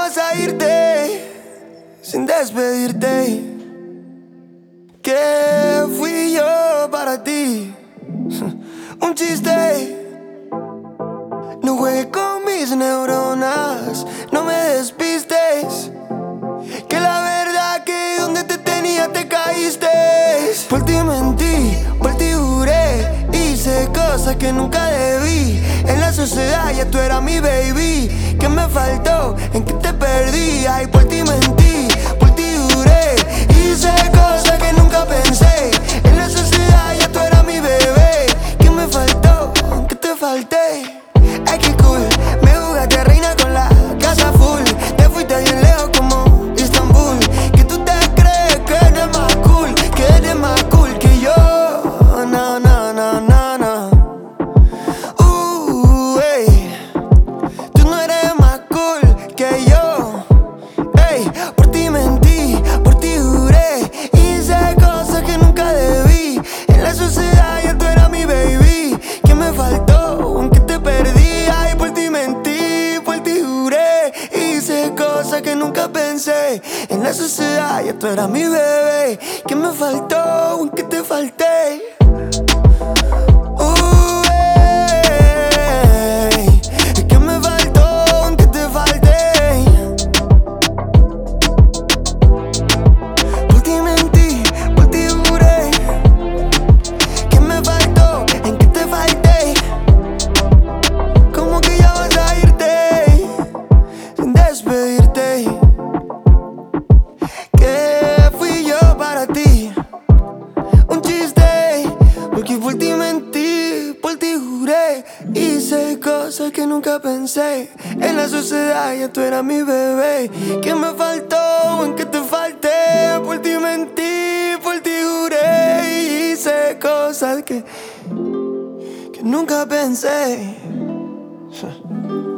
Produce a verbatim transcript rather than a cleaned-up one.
vas a irte sin despedirte. ¿Qué fui yo para ti? Un chiste. No juegues con mis neuronas, no me despistes. Que la verdad que donde te tenía te caíste. Por ti mentí, por ti juré, hice cosas que nunca debí. En la sociedad ya tú eras mi baby. ¿Qué me faltó? ¿En qué te perdí? Ay, por ti mentí, por ti juré, hice cosas que nunca pensé. En la sociedad ya tú eras mi bebé. ¿Qué me faltó? ¿En qué te falté? Ay, qué cool, me jugaste reina con la casa full. Te fuiste bien lejos como Istanbul. Que tú te crees que eres más cool, que eres más cool que yo. No, no, no, no, no. Uh, ey. Tú no eres más cool que yo. Ey, por ti mentí, por ti juré, hice cosas que nunca debí. En la sociedad ya tú eras mi baby. ¿Qué me faltó? ¿En qué te perdí? Ay, por ti mentí, por ti juré, hice cosas que nunca pensé. En la sociedad ya tú eras mi bebé. ¿Qué me faltó? ¿En qué te falté? Uh, ey. ¿Qué me faltó? ¿En qué te falté? Por ti mentí, por ti juré. ¿Qué me faltó? ¿En qué te falté? ¿Cómo que ya vas a irte sin despedirte? ¿Qué fui yo para ti? Un chiste, porque por ti mentí, por ti juré, hice cosas que nunca pensé. En la sociedad ya tú eras mi bebé. ¿Qué me faltó? ¿En qué te falté? Por ti mentí, por ti juré, hice cosas que, que nunca pensé.